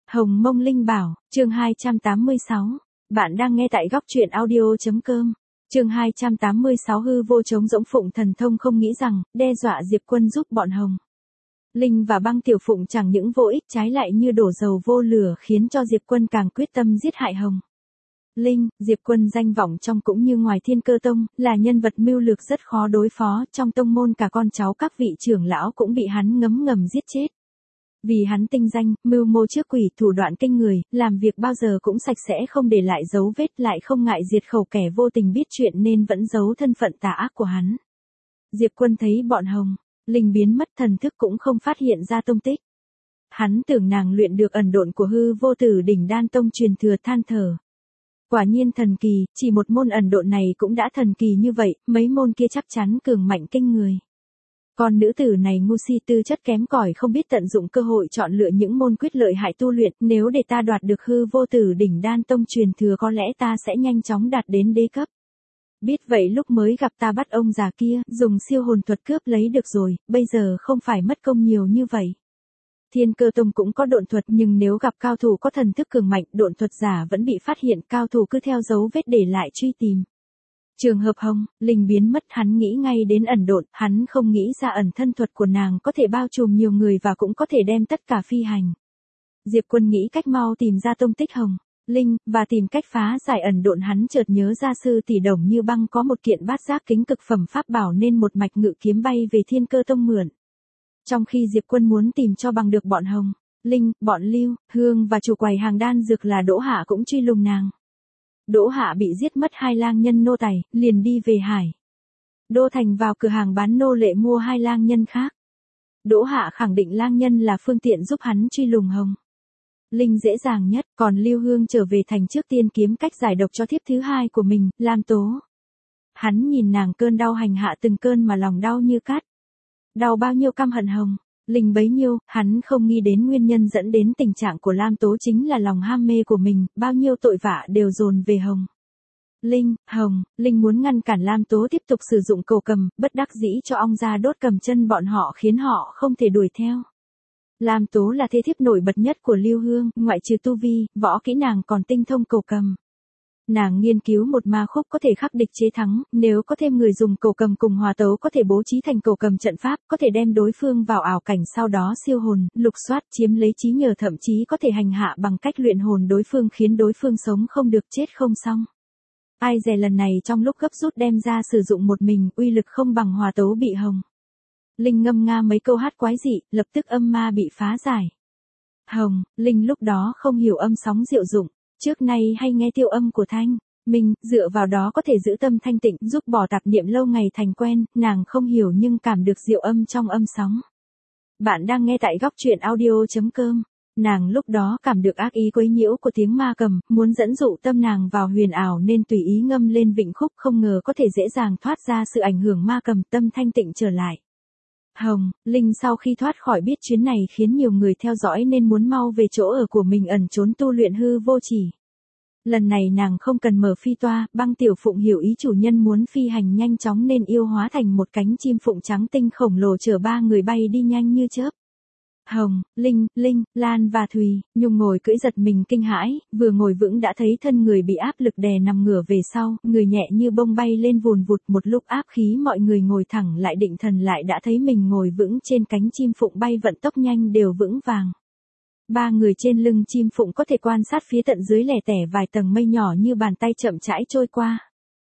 Hồng Mông Linh Bảo, chương 286. Bạn đang nghe tại góc truyện audio.com. Chương 286 hư vô chống rỗng Phụng Thần Thông không nghĩ rằng, đe dọa Diệp Quân giúp bọn Hồng Linh và Băng Tiểu Phụng chẳng những vô ích trái lại như đổ dầu vô lửa khiến cho Diệp Quân càng quyết tâm giết hại Hồng Linh. Diệp Quân danh vọng trong cũng như ngoài Thiên Cơ Tông, là nhân vật mưu lược rất khó đối phó, trong tông môn cả con cháu các vị trưởng lão cũng bị hắn ngấm ngầm giết chết. Vì hắn tinh danh, mưu mô trước quỷ, thủ đoạn kinh người, làm việc bao giờ cũng sạch sẽ không để lại dấu vết, lại không ngại diệt khẩu kẻ vô tình biết chuyện nên vẫn giấu thân phận tà ác của hắn. Diệp Quân thấy bọn Hồng Linh biến mất, thần thức cũng không phát hiện ra tung tích. Hắn tưởng nàng luyện được ẩn độn của hư vô tử đỉnh đan tông truyền thừa, than thở. Quả nhiên thần kỳ, chỉ một môn ẩn độn này cũng đã thần kỳ như vậy, mấy môn kia chắc chắn cường mạnh kinh người. Con nữ tử này ngu si, tư chất kém cỏi, không biết tận dụng cơ hội chọn lựa những môn quyết lợi hại tu luyện, nếu để ta đoạt được hư vô tử đỉnh đan tông truyền thừa có lẽ ta sẽ nhanh chóng đạt đến đế cấp. Biết vậy lúc mới gặp ta bắt ông già kia, dùng siêu hồn thuật cướp lấy được rồi, bây giờ không phải mất công nhiều như vậy. Thiên Cơ Tông cũng có độn thuật, nhưng nếu gặp cao thủ có thần thức cường mạnh, độn thuật giả vẫn bị phát hiện, cao thủ cứ theo dấu vết để lại truy tìm. Trường hợp Hồng Linh biến mất, hắn nghĩ ngay đến ẩn độn, hắn không nghĩ ra ẩn thân thuật của nàng có thể bao trùm nhiều người và cũng có thể đem tất cả phi hành. Diệp Quân nghĩ cách mau tìm ra tung tích Hồng Linh, và tìm cách phá giải ẩn độn. Hắn chợt nhớ ra sư tỷ Đồng Như Băng có một kiện bát giác kính cực phẩm pháp bảo nên một mạch ngự kiếm bay về Thiên Cơ Tông mượn. Trong khi Diệp Quân muốn tìm cho bằng được bọn Hồng Linh, bọn Lưu Hương và chủ quầy hàng đan dược là Đỗ Hạ cũng truy lùng nàng. Đỗ Hạ bị giết mất 2 lang nhân nô tài, liền đi về Hải Đô thành vào cửa hàng bán nô lệ mua 2 lang nhân khác. Đỗ Hạ khẳng định lang nhân là phương tiện giúp hắn truy lùng Hồng Linh dễ dàng nhất, còn Lưu Hương trở về thành trước tiên kiếm cách giải độc cho thiếp thứ 2 của mình, Lam Tố. Hắn nhìn nàng cơn đau hành hạ từng cơn mà lòng đau như cắt. Đau bao nhiêu căm hận Hồng Linh bấy nhiêu, hắn không nghĩ đến nguyên nhân dẫn đến tình trạng của Lam Tố chính là lòng ham mê của mình, bao nhiêu tội vạ đều dồn về Hồng Linh muốn ngăn cản Lam Tố tiếp tục sử dụng cầu cầm, bất đắc dĩ cho ong ra đốt cầm chân bọn họ khiến họ không thể đuổi theo. Lam Tố là thê thiếp nổi bật nhất của Lưu Hương, ngoại trừ tu vi, võ kỹ nàng còn tinh thông cầu cầm. Nàng nghiên cứu một ma khúc có thể khắc địch chế thắng, nếu có thêm người dùng cầu cầm cùng hòa tấu có thể bố trí thành cầu cầm trận pháp, có thể đem đối phương vào ảo cảnh sau đó siêu hồn, lục soát, chiếm lấy trí nhờ, thậm chí có thể hành hạ bằng cách luyện hồn đối phương khiến đối phương sống không được chết không xong. Ai dè lần này trong lúc gấp rút đem ra sử dụng một mình, uy lực không bằng hòa tấu bị Hồng Linh ngâm nga mấy câu hát quái dị, lập tức âm ma bị phá giải. Hồng Linh lúc đó không hiểu âm sóng diệu dụng, trước nay hay nghe tiêu âm của thanh minh, dựa vào đó có thể giữ tâm thanh tịnh, giúp bỏ tạp niệm lâu ngày thành quen, nàng không hiểu nhưng cảm được diệu âm trong âm sóng. Bạn đang nghe tại góc truyện audio.com. Nàng lúc đó cảm được ác ý quấy nhiễu của tiếng ma cầm, muốn dẫn dụ tâm nàng vào huyền ảo nên tùy ý ngâm lên vịnh khúc, không ngờ có thể dễ dàng thoát ra sự ảnh hưởng ma cầm, tâm thanh tịnh trở lại. Hồng Linh sau khi thoát khỏi biết chuyến này khiến nhiều người theo dõi nên muốn mau về chỗ ở của mình ẩn trốn tu luyện hư vô chỉ. Lần này nàng không cần mở phi toa, Băng Tiểu Phụng hiểu ý chủ nhân muốn phi hành nhanh chóng nên yêu hóa thành một cánh chim phụng trắng tinh khổng lồ chở 3 người bay đi nhanh như chớp. Hồng Linh, Lan và Thùy Nhung ngồi cưỡi giật mình kinh hãi, vừa ngồi vững đã thấy thân người bị áp lực đè nằm ngửa về sau, người nhẹ như bông bay lên vùn vụt, một lúc áp khí mọi người ngồi thẳng lại định thần lại đã thấy mình ngồi vững trên cánh chim phụng bay vận tốc nhanh đều vững vàng. 3 người trên lưng chim phụng có thể quan sát phía tận dưới lẻ tẻ vài tầng mây nhỏ như bàn tay chậm rãi trôi qua.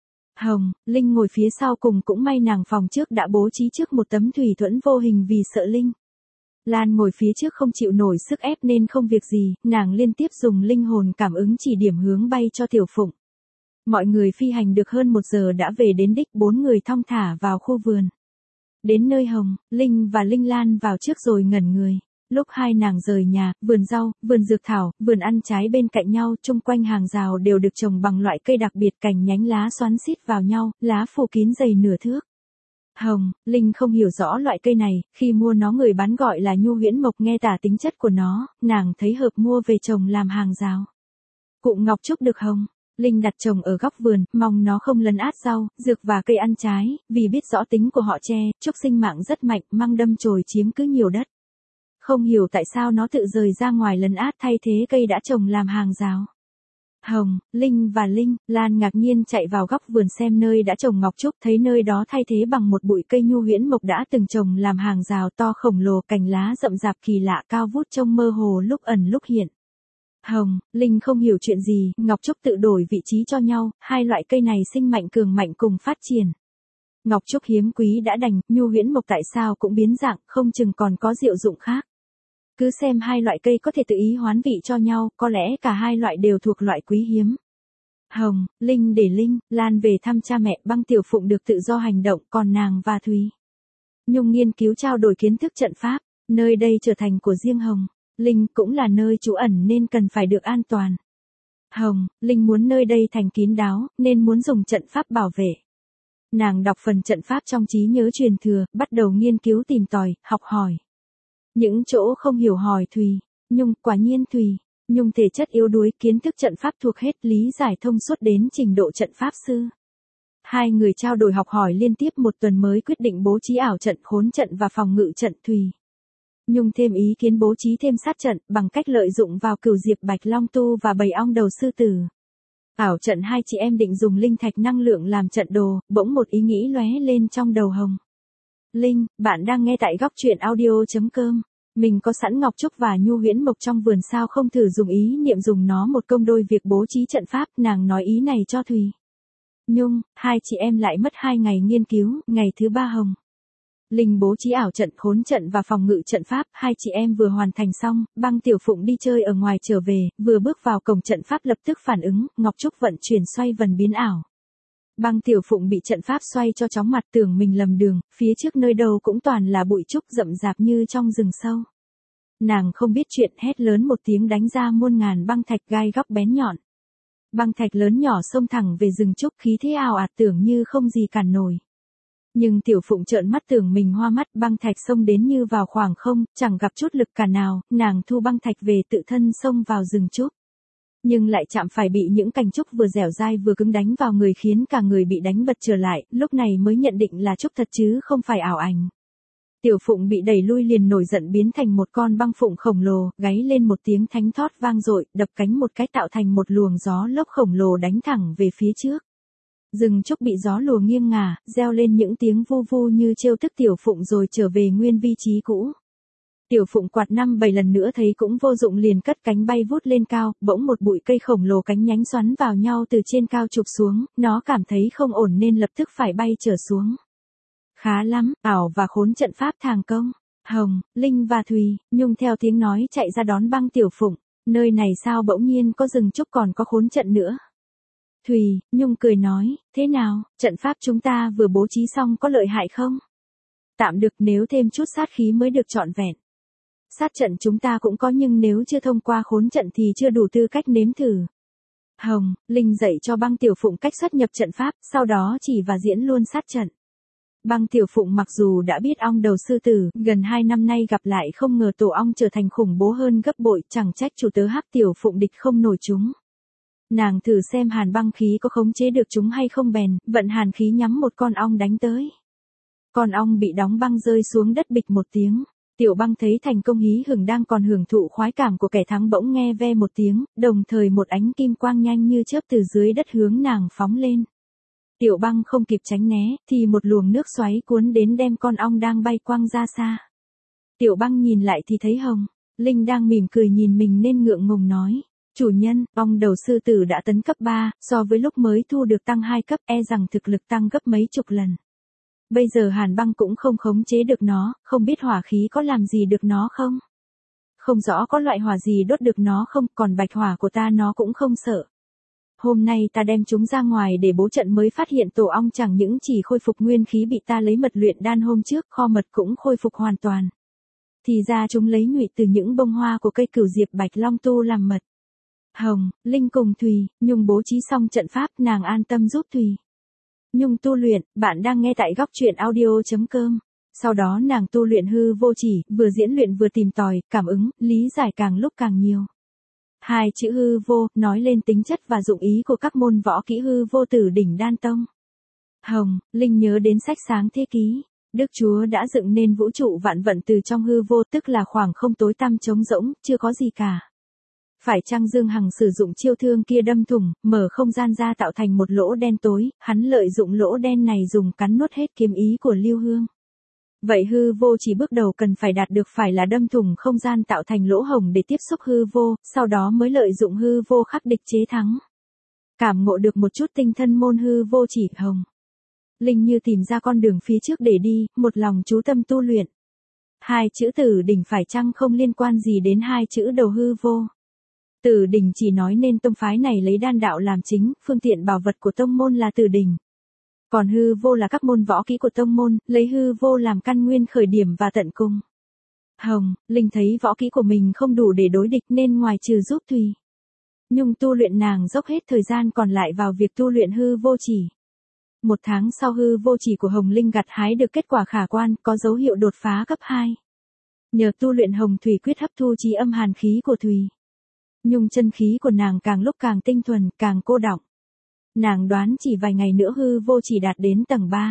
Hồng Linh ngồi phía sau cùng, cũng may nàng phòng trước đã bố trí trước một tấm thủy thuẫn vô hình vì sợ Linh. Lan ngồi phía trước không chịu nổi sức ép nên không việc gì, nàng liên tiếp dùng linh hồn cảm ứng chỉ điểm hướng bay cho Tiểu Phụng. Mọi người phi hành được hơn 1 giờ đã về đến đích, 4 người thong thả vào khu vườn. Đến nơi Hồng Linh và Linh Lan vào trước rồi ngẩn người. Lúc hai nàng rời nhà, vườn rau, vườn dược thảo, vườn ăn trái bên cạnh nhau, chung quanh hàng rào đều được trồng bằng loại cây đặc biệt, cành nhánh lá xoắn xít vào nhau, lá phủ kín dày nửa thước. Hồng Linh không hiểu rõ loại cây này, khi mua nó người bán gọi là nhu huyễn mộc, nghe tả tính chất của nó, nàng thấy hợp mua về trồng làm hàng rào. Cụm ngọc trúc được Hồng Linh đặt trồng ở góc vườn, mong nó không lấn át rau, dược và cây ăn trái, vì biết rõ tính của họ tre, trúc sinh mạng rất mạnh, măng đâm chồi chiếm cứ nhiều đất. không hiểu tại sao nó tự rời ra ngoài lấn át thay thế cây đã trồng làm hàng rào. Hồng, Linh và Lan ngạc nhiên chạy vào góc vườn xem nơi đã trồng ngọc trúc, thấy nơi đó thay thế bằng một bụi cây nhu huyễn mộc đã từng trồng làm hàng rào to khổng lồ, cành lá rậm rạp kỳ lạ, cao vút trông mơ hồ lúc ẩn lúc hiện. Hồng, Linh không hiểu chuyện gì, ngọc trúc tự đổi vị trí cho nhau, hai loại cây này sinh mạnh cường mạnh cùng phát triển. Ngọc trúc hiếm quý đã đành, nhu huyễn mộc tại sao cũng biến dạng, không chừng còn có diệu dụng khác. Cứ xem hai loại cây có thể tự ý hoán vị cho nhau, có lẽ cả hai loại đều thuộc loại quý hiếm. Hồng, Linh để Lan về thăm cha mẹ, Băng Tiểu Phụng được tự do hành động, còn nàng và Thùy Nhung nghiên cứu trao đổi kiến thức trận pháp, nơi đây trở thành của riêng Hồng. Linh cũng là nơi trú ẩn nên cần phải được an toàn. Hồng, Linh muốn nơi đây thành kín đáo, nên muốn dùng trận pháp bảo vệ. Nàng đọc phần trận pháp trong trí nhớ truyền thừa, bắt đầu nghiên cứu tìm tòi, học hỏi. Những chỗ không hiểu hỏi Thùy Nhung, quả nhiên Thùy Nhung thể chất yếu đuối, kiến thức trận pháp thuộc hết, lý giải thông suốt đến trình độ trận pháp sư. Hai người trao đổi học hỏi liên tiếp một tuần mới quyết định bố trí ảo trận, khốn trận và phòng ngự trận. Thùy Nhung thêm ý kiến bố trí thêm sát trận, bằng cách lợi dụng vào cửu diệp bạch long tu và bầy ong đầu sư tử. Ảo trận hai chị em định dùng linh thạch năng lượng làm trận đồ, bỗng một ý nghĩ lóe lên trong đầu Hồng. Linh, bạn đang nghe tại góc truyện audio.com. Mình có sẵn ngọc trúc và nhu huyễn mộc trong vườn, sao không thử dùng ý niệm dùng nó một công đôi việc bố trí trận pháp. Nàng nói ý này cho Thùy Nhung, hai chị em lại mất 2 ngày nghiên cứu. Ngày thứ 3 Hồng, Linh bố trí ảo trận, khốn trận và phòng ngự trận pháp, hai chị em vừa hoàn thành xong, Băng Tiểu Phụng đi chơi ở ngoài trở về, vừa bước vào cổng trận pháp lập tức phản ứng, ngọc trúc vận chuyển xoay vần biến ảo. Băng Tiểu Phụng bị trận pháp xoay cho chóng mặt, tưởng mình lầm đường, phía trước nơi đâu cũng toàn là bụi trúc rậm rạp như trong rừng sâu. Nàng không biết chuyện, hét lớn một tiếng đánh ra muôn ngàn băng thạch gai góc bén nhọn. Băng thạch lớn nhỏ xông thẳng về rừng trúc, khí thế ào ạt tưởng như không gì cản nổi. Nhưng Tiểu Phụng trợn mắt tưởng mình hoa mắt, băng thạch xông đến như vào khoảng không, chẳng gặp chút lực cả nào, nàng thu băng thạch về tự thân xông vào rừng trúc. Nhưng lại chạm phải bị những cành trúc vừa dẻo dai vừa cứng đánh vào người, khiến cả người bị đánh bật trở lại, lúc này mới nhận định là trúc thật chứ không phải ảo ảnh. Tiểu Phụng bị đẩy lui liền nổi giận biến thành một con băng phụng khổng lồ, gáy lên một tiếng thánh thót vang dội, đập cánh một cái tạo thành một luồng gió lốc khổng lồ đánh thẳng về phía trước. Rừng trúc bị gió lùa nghiêng ngả, reo lên những tiếng vu vu như trêu tức Tiểu Phụng rồi trở về nguyên vị trí cũ. Tiểu Phụng quạt 5-7 lần nữa thấy cũng vô dụng liền cất cánh bay vút lên cao, bỗng một bụi cây khổng lồ cánh nhánh xoắn vào nhau từ trên cao chụp xuống, nó cảm thấy không ổn nên lập tức phải bay trở xuống. Khá lắm, ảo và khốn trận pháp thành công. Hồng, Linh và Thùy Nhung theo tiếng nói chạy ra đón Băng Tiểu Phụng, nơi này sao bỗng nhiên có rừng trúc còn có khốn trận nữa. Thùy Nhung cười nói, thế nào, trận pháp chúng ta vừa bố trí xong có lợi hại không? Tạm được, nếu thêm chút sát khí mới được trọn vẹn. Sát trận chúng ta cũng có nhưng nếu chưa thông qua khốn trận thì chưa đủ tư cách nếm thử. Hồng, Linh dạy cho Băng Tiểu Phụng cách xuất nhập trận pháp, sau đó chỉ và diễn luôn sát trận. Băng Tiểu Phụng mặc dù đã biết ong đầu sư tử, gần 2 năm nay gặp lại không ngờ tổ ong trở thành khủng bố hơn gấp bội, chẳng trách chủ tớ Hắc Tiểu Phụng địch không nổi chúng. Nàng thử xem hàn băng khí có khống chế được chúng hay không, bèn vận hàn khí nhắm một con ong đánh tới. Con ong bị đóng băng rơi xuống đất bịch một tiếng. Tiểu Băng thấy thành công hí hửng đang còn hưởng thụ khoái cảm của kẻ thắng, bỗng nghe ve một tiếng, đồng thời một ánh kim quang nhanh như chớp từ dưới đất hướng nàng phóng lên. Tiểu Băng không kịp tránh né, thì một luồng nước xoáy cuốn đến đem con ong đang bay quăng ra xa. Tiểu Băng nhìn lại thì thấy Hồng, Linh đang mỉm cười nhìn mình nên ngượng ngùng nói. Chủ nhân, ong đầu sư tử đã tấn cấp 3, so với lúc mới thu được tăng 2 cấp, e rằng thực lực tăng gấp mấy chục lần. Bây giờ hàn băng cũng không khống chế được nó, không biết hỏa khí có làm gì được nó không? Không rõ có loại hỏa gì đốt được nó không, còn bạch hỏa của ta nó cũng không sợ. Hôm nay ta đem chúng ra ngoài để bố trận mới phát hiện tổ ong chẳng những chỉ khôi phục nguyên khí bị ta lấy mật luyện đan hôm trước, kho mật cũng khôi phục hoàn toàn. Thì ra chúng lấy nhụy từ những bông hoa của cây cửu diệp bạch long tu làm mật. Hồng, Linh cùng Thùy Nhung bố trí xong trận pháp, nàng an tâm giúp Thùy Nhung tu luyện. Bạn đang nghe tại góc truyện audio.com. Sau đó nàng tu luyện hư vô chỉ, vừa diễn luyện vừa tìm tòi, cảm ứng, lý giải càng lúc càng nhiều. 2 chữ hư vô, nói lên tính chất và dụng ý của các môn võ kỹ hư vô tử đỉnh đan tông. Hồng, Linh nhớ đến sách sáng thế ký. Đức Chúa đã dựng nên vũ trụ vạn vận từ trong hư vô, tức là khoảng không tối tăm trống rỗng, chưa có gì cả. Phải chăng Dương Hằng sử dụng chiêu thương kia đâm thủng, mở không gian ra tạo thành một lỗ đen tối, hắn lợi dụng lỗ đen này dùng cắn nuốt hết kiếm ý của Lưu Hương. Vậy hư vô chỉ bước đầu cần phải đạt được phải là đâm thủng không gian tạo thành lỗ hổng để tiếp xúc hư vô, sau đó mới lợi dụng hư vô khắc địch chế thắng. Cảm ngộ được một chút tinh thân môn hư vô chỉ hồng. Linh như tìm ra con đường phía trước để đi, một lòng chú tâm tu luyện. Hai chữ Tử Đỉnh phải chăng không liên quan gì đến hai chữ đầu hư vô. Tử Đỉnh chỉ nói nên tông phái này lấy đan đạo làm chính, phương tiện bảo vật của tông môn là Tử Đỉnh. Còn hư vô là các môn võ kỹ của tông môn, lấy hư vô làm căn nguyên khởi điểm và tận cùng. Hồng, Linh thấy võ kỹ của mình không đủ để đối địch nên ngoài trừ giúp Thùy Nhung tu luyện, nàng dốc hết thời gian còn lại vào việc tu luyện hư vô chỉ. 1 tháng sau hư vô chỉ của Hồng Linh gặt hái được kết quả khả quan, có dấu hiệu đột phá cấp 2. Nhờ tu luyện Hồng Thủy Quyết hấp thu chí âm hàn khí của Thùy Nhung, chân khí của nàng càng lúc càng tinh thuần, càng cô đọng. Nàng đoán chỉ vài ngày nữa hư vô chỉ đạt đến tầng 3.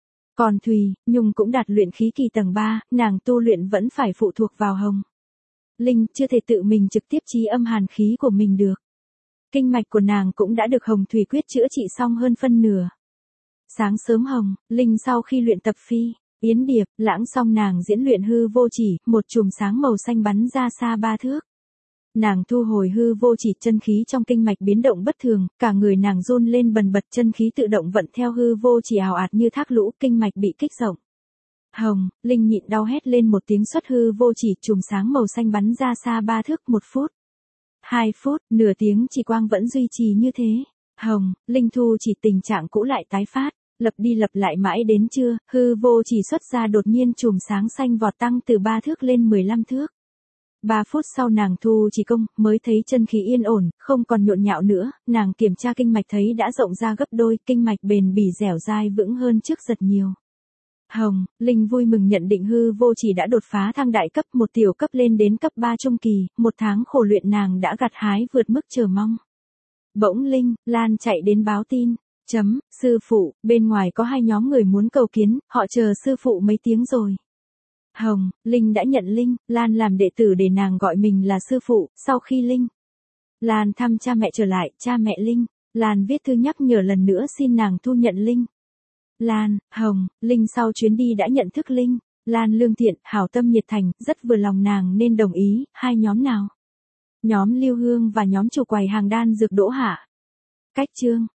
Còn Thùy Nhung cũng đạt luyện khí kỳ tầng 3, nàng tu luyện vẫn phải phụ thuộc vào Hồng Linh, chưa thể tự mình trực tiếp chí âm hàn khí của mình được. Kinh mạch của nàng cũng đã được Hồng Thủy Quyết chữa trị xong hơn phân nửa. Sáng sớm Hồng Linh sau khi luyện tập phi yến điệp lãng xong, nàng diễn luyện hư vô chỉ, một chùm sáng màu xanh bắn ra xa 3 thước. Nàng thu hồi hư vô chỉ, chân khí trong kinh mạch biến động bất thường, cả người nàng run lên bần bật, chân khí tự động vận theo hư vô chỉ ào ạt như thác lũ, kinh mạch bị kích rộng. Hồng Linh nhịn đau hét lên một tiếng, xuất hư vô chỉ, chùm sáng màu xanh bắn ra xa 3 thước, 1 phút, 2 phút, nửa tiếng chỉ quang vẫn duy trì như thế. Hồng Linh thu chỉ, tình trạng cũ lại tái phát, lập đi lập lại mãi đến trưa, hư vô chỉ xuất ra đột nhiên chùm sáng xanh vọt tăng từ 3 thước lên 15 thước. 3 phút sau nàng thu chỉ công, mới thấy chân khí yên ổn, không còn nhộn nhạo nữa, nàng kiểm tra kinh mạch thấy đã rộng ra gấp đôi, kinh mạch bền bỉ dẻo dai vững hơn trước rất nhiều. Hồng Linh vui mừng nhận định hư vô chỉ đã đột phá thăng đại cấp, một tiểu cấp lên đến cấp 3 trung kỳ, 1 tháng khổ luyện nàng đã gặt hái vượt mức chờ mong. Bỗng Linh, Lan chạy đến báo tin. Sư phụ, bên ngoài có 2 nhóm người muốn cầu kiến, họ chờ sư phụ mấy tiếng rồi. Hồng Linh đã nhận Linh, Lan làm đệ tử để nàng gọi mình là sư phụ. Sau khi Linh, Lan thăm cha mẹ trở lại, cha mẹ Linh, Lan viết thư nhắc nhở lần nữa xin nàng thu nhận Linh. Lan, Hồng Linh sau chuyến đi đã nhận thức Linh, Lan lương thiện, hảo tâm nhiệt thành, rất vừa lòng nàng nên đồng ý. 2 nhóm nào? Nhóm Lưu Hương và nhóm chủ quầy hàng đan dược Đỗ Hạ. Cách chương